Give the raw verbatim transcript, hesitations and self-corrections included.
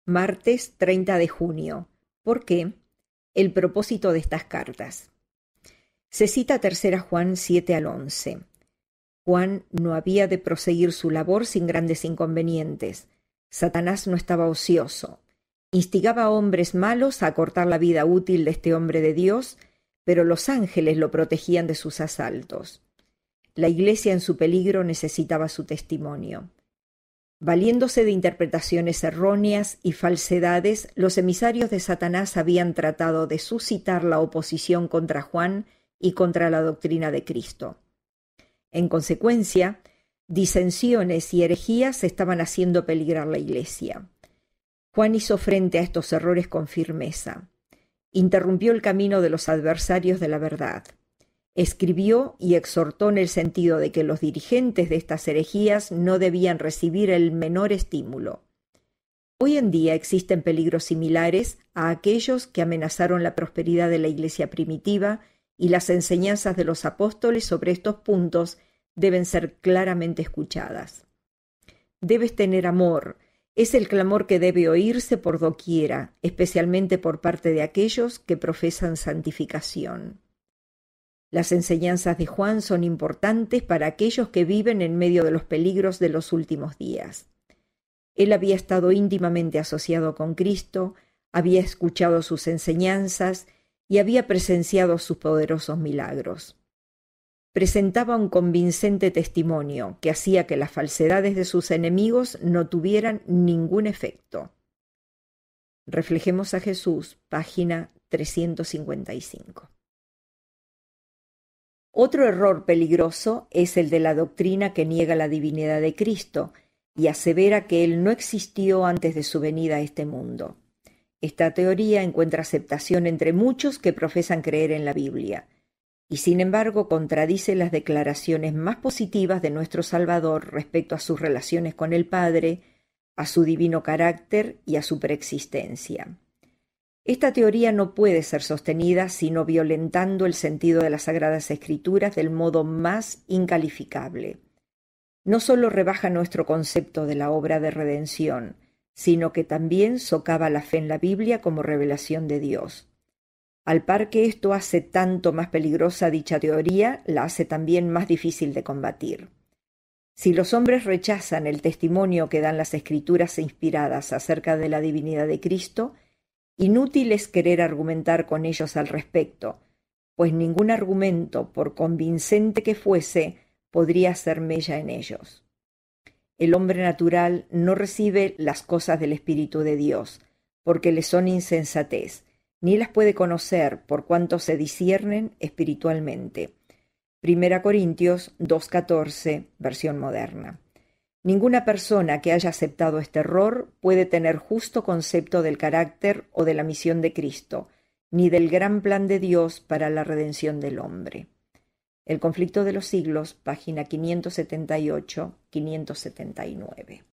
Martes treinta de junio. ¿Por qué? El propósito de estas cartas. Se cita tercera Juan siete al once. Juan no había de proseguir su labor sin grandes inconvenientes. Satanás no estaba ocioso. Instigaba a hombres malos a cortar la vida útil de este hombre de Dios, pero los ángeles lo protegían de sus asaltos. La Iglesia en su peligro necesitaba su testimonio. Valiéndose de interpretaciones erróneas y falsedades, los emisarios de Satanás habían tratado de suscitar la oposición contra Juan y contra la doctrina de Cristo. En consecuencia, disensiones y herejías estaban haciendo peligrar la Iglesia. Juan hizo frente a estos errores con firmeza. Interrumpió el camino de los adversarios de la verdad. Escribió y exhortó en el sentido de que los dirigentes de estas herejías no debían recibir el menor estímulo. Hoy en día existen peligros similares a aquellos que amenazaron la prosperidad de la Iglesia primitiva, y las enseñanzas de los apóstoles sobre estos puntos deben ser claramente escuchadas. Debes tener amor. Es el clamor que debe oírse por doquiera, especialmente por parte de aquellos que profesan santificación. Las enseñanzas de Juan son importantes para aquellos que viven en medio de los peligros de los últimos días. Él había estado íntimamente asociado con Cristo, había escuchado sus enseñanzas y había presenciado sus poderosos milagros. Presentaba un convincente testimonio que hacía que las falsedades de sus enemigos no tuvieran ningún efecto. Reflejemos a Jesús, página trescientos cincuenta y cinco. Otro error peligroso es el de la doctrina que niega la divinidad de Cristo y asevera que Él no existió antes de su venida a este mundo. Esta teoría encuentra aceptación entre muchos que profesan creer en la Biblia, y sin embargo contradice las declaraciones más positivas de nuestro Salvador respecto a sus relaciones con el Padre, a su divino carácter y a su preexistencia. Esta teoría no puede ser sostenida sino violentando el sentido de las Sagradas Escrituras del modo más incalificable. No solo rebaja nuestro concepto de la obra de redención, sino que también socava la fe en la Biblia como revelación de Dios. Al par que esto hace tanto más peligrosa dicha teoría, la hace también más difícil de combatir. Si los hombres rechazan el testimonio que dan las Escrituras inspiradas acerca de la divinidad de Cristo, inútil es querer argumentar con ellos al respecto, pues ningún argumento, por convincente que fuese, podría hacer mella en ellos. El hombre natural no recibe las cosas del Espíritu de Dios, porque le son insensatez, ni las puede conocer por cuanto se disciernen espiritualmente. Primera Corintios dos catorce, versión moderna. Ninguna persona que haya aceptado este error puede tener justo concepto del carácter o de la misión de Cristo, ni del gran plan de Dios para la redención del hombre. El conflicto de los siglos, página quinientos setenta y ocho a quinientos setenta y nueve.